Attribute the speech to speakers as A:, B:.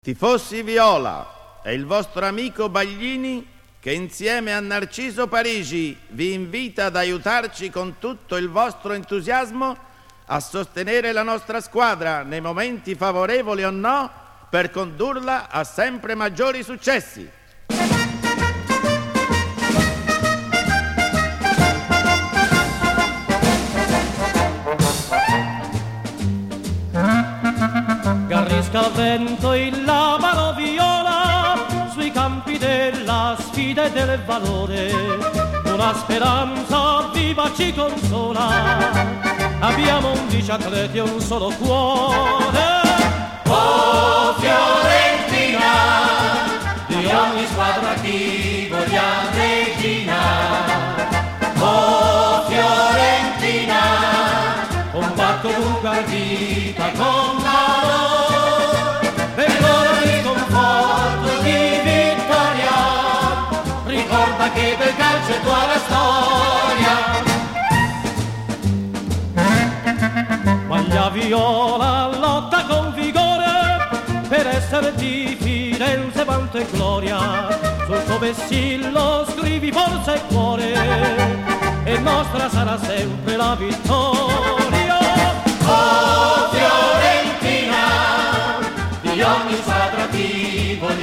A: Tifosi viola e il vostro amico Baglini, che insieme a Narciso Parigi vi invita ad aiutarci con tutto il vostro entusiasmo a sostenere la nostra squadra nei momenti favorevoli o no, per condurla a sempre maggiori successi.
B: Garrisca al vento il labaro viola sui campi della sfida e del valore. Una speranza viva ci consola, abbiamo 11 atleti e un solo cuore.
C: Oh Fiorentina, di ogni squadra chi voglia regina. Oh Fiorentina, combatto dunque a vita con valore, e l'ora di conforto di vittoria, ricorda che del calcio è tua la storia.
B: Maglia viola lotta con vigore per essere di Firenze vanto e gloria. Sul suo vessillo scrivi forza e cuore, e nostra sarà sempre la vittoria.
C: Oh Fiorentina, di ogni squadra ti voglio